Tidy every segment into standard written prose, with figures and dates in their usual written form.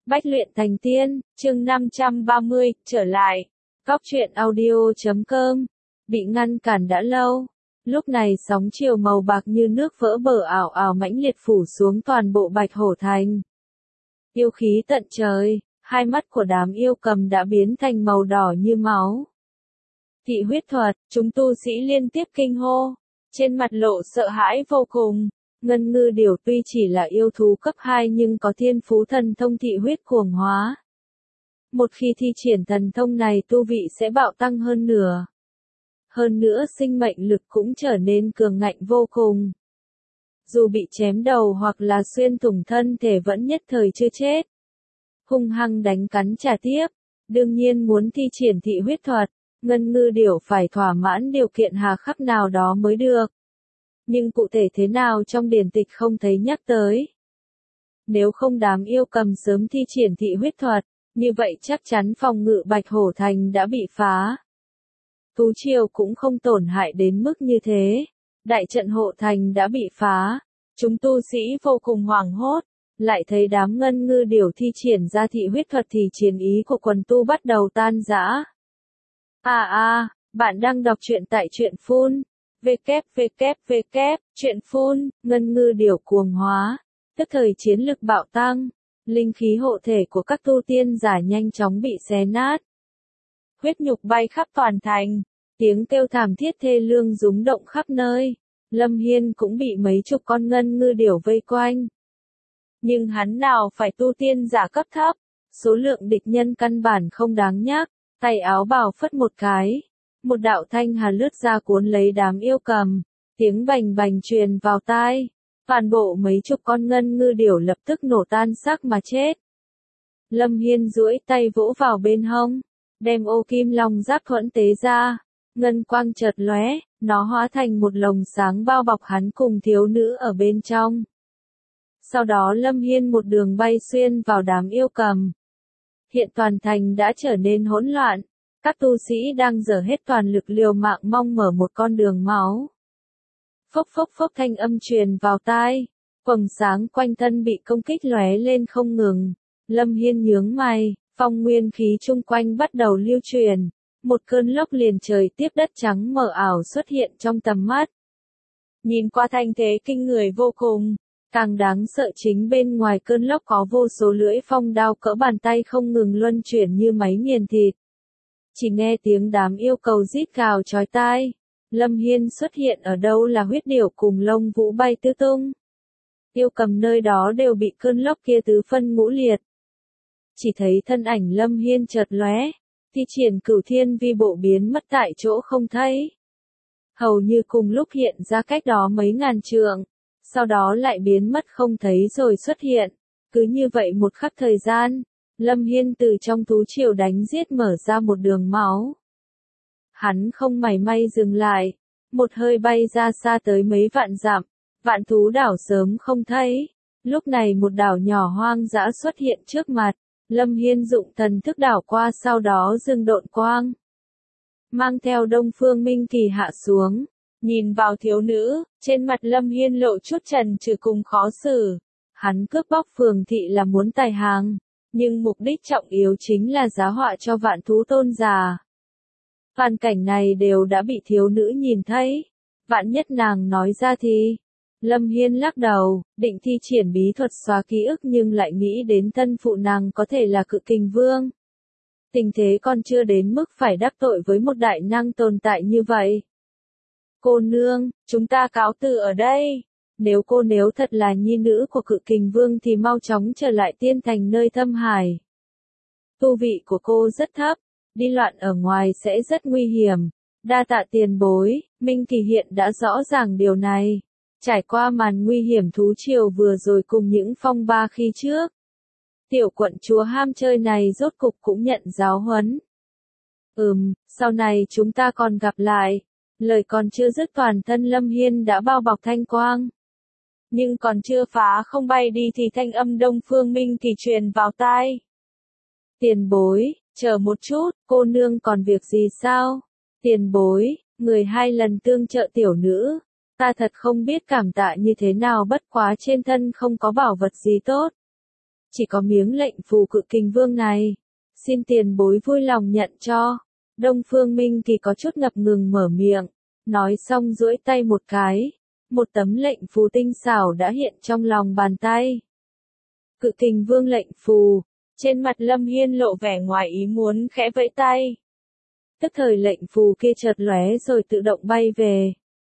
Bách luyện thành tiên, chương 530, trở lại. Góc truyện audio.com. Bị ngăn cản đã lâu. Lúc này sóng chiều màu bạc như nước vỡ bờ ảo ảo mãnh liệt phủ xuống toàn bộ Bạch Hổ Thành. Yêu khí tận trời, hai mắt của đám yêu cầm đã biến thành màu đỏ như máu. Thị huyết thuật, chúng tu sĩ liên tiếp kinh hô, trên mặt lộ sợ hãi vô cùng. Ngân ngư điểu tuy chỉ là yêu thú cấp 2 nhưng có thiên phú thần thông thị huyết cuồng hóa. Một khi thi triển thần thông này tu vị sẽ bạo tăng hơn nửa. Hơn nữa sinh mệnh lực cũng trở nên cường ngạnh vô cùng. Dù bị chém đầu hoặc là xuyên thủng thân thể vẫn nhất thời chưa chết. Hung hăng đánh cắn trả tiếp. Đương nhiên muốn thi triển thị huyết thuật, ngân ngư điểu phải thỏa mãn điều kiện hà khắc nào đó mới được. Nhưng cụ thể thế nào trong điển tịch không thấy nhắc tới. Nếu không đám yêu cầm sớm thi triển thị huyết thuật, như vậy chắc chắn phòng ngự Bạch Hổ Thành đã bị phá. Thú triều cũng không tổn hại đến mức như thế. Đại trận hộ thành đã bị phá. Chúng tu sĩ vô cùng hoảng hốt. Lại thấy đám ngân ngư điểu thi triển ra thị huyết thuật thì chiến ý của quần tu bắt đầu tan rã. Bạn đang đọc truyện tại truyện Phun. Truyện Phun, ngân ngư điểu cuồng hóa, tức thời chiến lực bạo tăng, linh khí hộ thể của các tu tiên giả nhanh chóng bị xé nát. Huyết nhục bay khắp toàn thành, tiếng kêu thảm thiết thê lương rúng động khắp nơi, Lâm Hiên cũng bị mấy chục con ngân ngư điểu vây quanh. Nhưng hắn nào phải tu tiên giả cấp thấp, số lượng địch nhân căn bản không đáng nhắc, tay áo bào phất một cái. Một đạo thanh hà lướt ra cuốn lấy đám yêu cầm, tiếng bành bành truyền vào tai, toàn bộ mấy chục con ngân ngư điểu lập tức nổ tan xác mà chết. Lâm Hiên duỗi tay vỗ vào bên hông, đem ô kim long giáp thuẫn tế ra, ngân quang chợt lóe, nó hóa thành một lồng sáng bao bọc hắn cùng thiếu nữ ở bên trong. Sau đó Lâm Hiên một đường bay xuyên vào đám yêu cầm. Hiện toàn thành đã trở nên hỗn loạn. Các tu sĩ đang dở hết toàn lực liều mạng mong mở một con đường máu. Phốc phốc phốc thanh âm truyền vào tai, quầng sáng quanh thân bị công kích lóe lên không ngừng. Lâm Hiên nhướng mày, phong nguyên khí chung quanh bắt đầu lưu truyền, một cơn lốc liền trời tiếp đất trắng mờ ảo xuất hiện trong tầm mắt. Nhìn qua thanh thế kinh người vô cùng, càng đáng sợ chính bên ngoài cơn lốc có vô số lưỡi phong đao cỡ bàn tay không ngừng luân chuyển như máy nghiền thịt. Chỉ nghe tiếng đám yêu cầu rít gào chói tai. Lâm Hiên xuất hiện ở đâu là huyết điểu cùng lông vũ bay tứ tung. Yêu cầm nơi đó đều bị cơn lốc kia tứ phân ngũ liệt. Chỉ thấy thân ảnh Lâm Hiên chợt lóe, thi triển cửu thiên vi bộ biến mất tại chỗ không thấy. Hầu như cùng lúc hiện ra cách đó mấy ngàn trượng, sau đó lại biến mất không thấy rồi xuất hiện. Cứ như vậy một khắc thời gian. Lâm Hiên từ trong thú triều đánh giết mở ra một đường máu. Hắn không mảy may dừng lại, một hơi bay ra xa tới mấy vạn dặm, vạn thú đảo sớm không thấy. Lúc này một đảo nhỏ hoang dã xuất hiện trước mặt, Lâm Hiên dụng thần thức đảo qua sau đó dừng độn quang. Mang theo Đông Phương Minh Kỳ hạ xuống, nhìn vào thiếu nữ, trên mặt Lâm Hiên lộ chút chần chừ cùng khó xử. Hắn cướp bóc Phường Thị là muốn tài hàng. Nhưng mục đích trọng yếu chính là giá họa cho vạn thú tôn giả. Toàn cảnh này đều đã bị thiếu nữ nhìn thấy. Vạn nhất nàng nói ra thì. Lâm Hiên lắc đầu, định thi triển bí thuật xóa ký ức nhưng lại nghĩ đến thân phụ nàng có thể là Cự Kình Vương. Tình thế còn chưa đến mức phải đắc tội với một đại năng tồn tại như vậy. Cô nương, chúng ta cáo từ ở đây. Nếu thật là nhi nữ của Cự Kình Vương thì mau chóng trở lại tiên thành nơi thâm hải. Tu vị của cô rất thấp, đi loạn ở ngoài sẽ rất nguy hiểm. Đa tạ tiền bối, Minh Kỳ hiện đã rõ ràng điều này. Trải qua màn nguy hiểm thú triều vừa rồi cùng những phong ba khi trước. Tiểu quận chúa ham chơi này rốt cục cũng nhận giáo huấn. Sau này chúng ta còn gặp lại. Lời còn chưa dứt toàn thân Lâm Hiên đã bao bọc thanh quang. Nhưng còn chưa phá không bay đi thì thanh âm Đông Phương Minh Kỳ truyền vào tai. Tiền bối, chờ một chút, cô nương còn việc gì sao? Tiền bối, người 2 lần tương trợ tiểu nữ. Ta thật không biết cảm tạ như thế nào bất quá trên thân không có bảo vật gì tốt. chỉ có miếng lệnh phù Cự Kình Vương này. Xin tiền bối vui lòng nhận cho. Đông Phương Minh Kỳ có chút ngập ngừng mở miệng. Nói xong duỗi tay một cái. Một tấm lệnh phù tinh xảo đã hiện trong lòng bàn tay. Cự Kình Vương lệnh phù. Trên mặt Lâm Hiên lộ vẻ ngoài ý muốn khẽ vẫy tay. Tức thời lệnh phù kia chợt lóe rồi tự động bay về.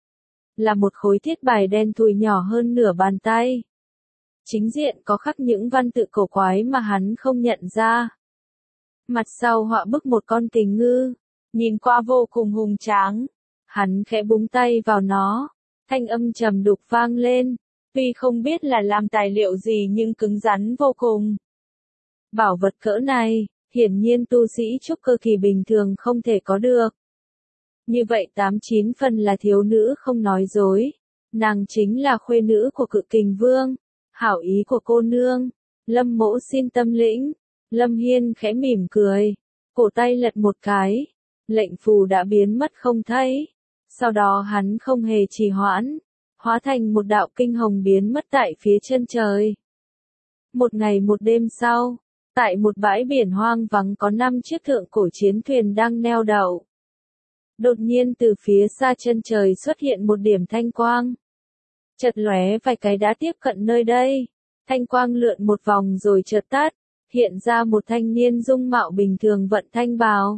Là một khối thiết bài đen thui nhỏ hơn nửa bàn tay. Chính diện có khắc những văn tự cổ quái mà hắn không nhận ra. Mặt sau họa bức một con kình ngư, nhìn qua vô cùng hùng tráng. Hắn khẽ búng tay vào nó, thanh âm trầm đục vang lên, tuy không biết là làm tài liệu gì nhưng cứng rắn vô cùng. Bảo vật cỡ này, hiển nhiên tu sĩ trúc cơ kỳ bình thường không thể có được. Như vậy 89 phần là thiếu nữ không nói dối. Nàng chính là khuê nữ của Cự Kình Vương. Hảo ý của cô nương. Lâm mỗ xin tâm lĩnh. Lâm Hiên khẽ mỉm cười. Cổ tay lật một cái. Lệnh phù đã biến mất không thấy. Sau đó hắn không hề trì hoãn. Hóa thành một đạo kinh hồng biến mất tại phía chân trời. Một ngày một đêm sau. Tại một bãi biển hoang vắng có 5 chiếc thượng cổ chiến thuyền đang neo đậu. Đột nhiên từ phía xa chân trời xuất hiện một điểm thanh quang. Chợt lóe vài cái đã tiếp cận nơi đây. Thanh quang lượn một vòng rồi chợt tắt. Hiện ra một thanh niên dung mạo bình thường vận thanh bào.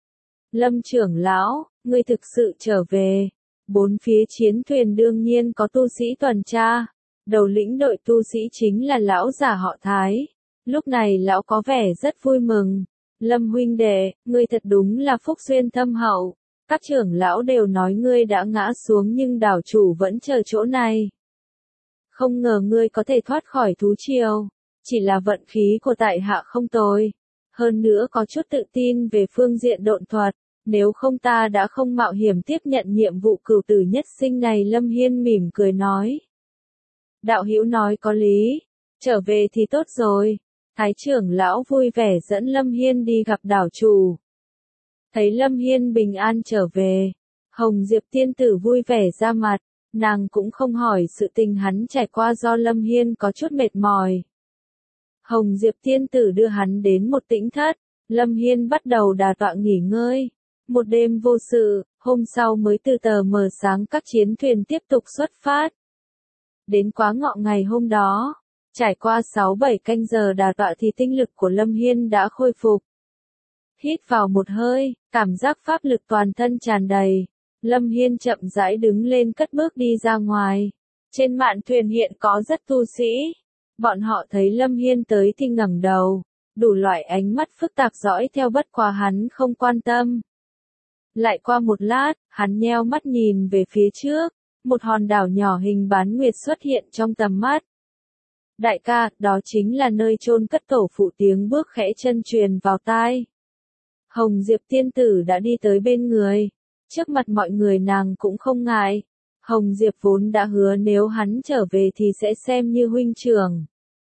Lâm trưởng lão, ngươi thực sự trở về. Bốn phía chiến thuyền đương nhiên có tu sĩ tuần tra. Đầu lĩnh đội tu sĩ chính là lão già họ Thái. Lúc này lão có vẻ rất vui mừng. Lâm huynh đệ, ngươi thật đúng là phúc duyên thâm hậu. Các trưởng lão đều nói ngươi đã ngã xuống nhưng đảo chủ vẫn chờ chỗ này. Không ngờ ngươi có thể thoát khỏi thú triều. Chỉ là vận khí của tại hạ không tồi. Hơn nữa có chút tự tin về phương diện độn thuật. Nếu không ta đã không mạo hiểm tiếp nhận nhiệm vụ cửu tử nhất sinh này. Lâm Hiên mỉm cười nói. Đạo hữu nói có lý. Trở về thì tốt rồi. Thái trưởng lão vui vẻ dẫn Lâm Hiên đi gặp đảo chủ. Thấy Lâm Hiên bình an trở về, Hồng Diệp tiên tử vui vẻ ra mặt, nàng cũng không hỏi sự tình hắn trải qua do Lâm Hiên có chút mệt mỏi. Hồng Diệp tiên tử đưa hắn đến một tĩnh thất, Lâm Hiên bắt đầu đả tọa nghỉ ngơi. Một đêm vô sự, hôm sau mới từ tờ mờ sáng các chiến thuyền tiếp tục xuất phát. Đến quá ngọ ngày hôm đó, trải qua 6-7 canh giờ đả tọa thì tinh lực của Lâm Hiên đã khôi phục. Hít vào một hơi, cảm giác pháp lực toàn thân tràn đầy. Lâm Hiên chậm rãi đứng lên cất bước đi ra ngoài. Trên mạn thuyền hiện có rất tu sĩ. Bọn họ thấy Lâm Hiên tới thì ngẩng đầu. Đủ loại ánh mắt phức tạp dõi theo bất quá hắn không quan tâm. Lại qua một lát, hắn nheo mắt nhìn về phía trước. Một hòn đảo nhỏ hình bán nguyệt xuất hiện trong tầm mắt. Đại ca, đó chính là nơi chôn cất tổ phụ. Tiếng bước khẽ chân truyền vào tai. Hồng Diệp tiên tử đã đi tới bên người. Trước mặt mọi người nàng cũng không ngại. Hồng Diệp vốn đã hứa nếu hắn trở về thì sẽ xem như huynh trưởng.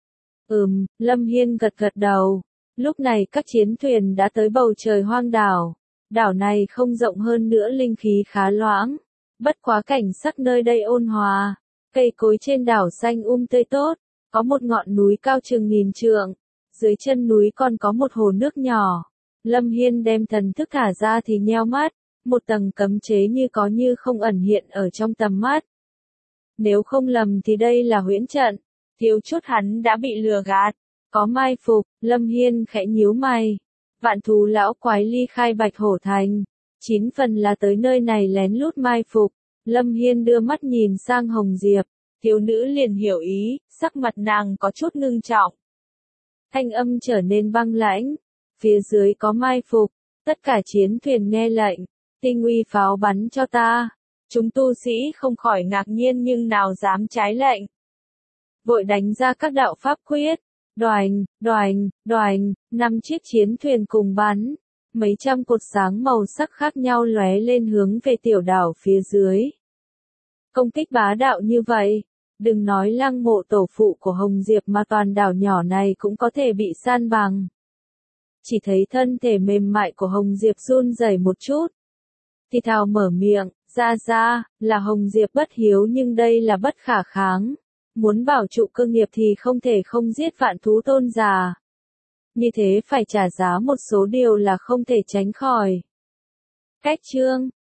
Lâm Hiên gật gật đầu. Lúc này các chiến thuyền đã tới bầu trời hoang đảo. Đảo này không rộng hơn nữa, linh khí khá loãng. Bất quá cảnh sắc nơi đây ôn hòa. Cây cối trên đảo xanh tươi tốt. Có một ngọn núi cao chừng 1000 trượng. Dưới chân núi còn có một hồ nước nhỏ. Lâm Hiên đem thần thức thả ra thì nheo mắt. Một tầng cấm chế như có như không ẩn hiện ở trong tầm mắt. Nếu không lầm thì đây là huyễn trận. Thiếu chút hắn đã bị lừa gạt. Có mai phục, Lâm Hiên khẽ nhíu mày. Vạn thú lão quái ly khai Bạch Hổ Thành. 9 phần là tới nơi này lén lút mai phục. Lâm Hiên đưa mắt nhìn sang Hồng Diệp. Thiếu nữ liền hiểu ý, sắc mặt nàng có chút ngưng trọng. Thanh âm trở nên băng lãnh. Phía dưới có mai phục. Tất cả chiến thuyền nghe lệnh. Tinh uy pháo bắn cho ta. Chúng tu sĩ không khỏi ngạc nhiên nhưng nào dám trái lệnh. Vội đánh ra các đạo pháp quyết. Đoành, đoành, đoành, 5 chiếc chiến thuyền cùng bắn. Mấy trăm cột sáng màu sắc khác nhau lóe lên hướng về tiểu đảo phía dưới. Công kích bá đạo như vậy. Đừng nói lăng mộ tổ phụ của Hồng Diệp mà toàn đảo nhỏ này cũng có thể bị san bằng. Chỉ thấy thân thể mềm mại của Hồng Diệp run rẩy một chút. Thì thào mở miệng, ra, là Hồng Diệp bất hiếu nhưng đây là bất khả kháng. Muốn bảo trụ cơ nghiệp thì không thể không giết vạn thú tôn giả. Như thế phải trả giá một số điều là không thể tránh khỏi. Cách chương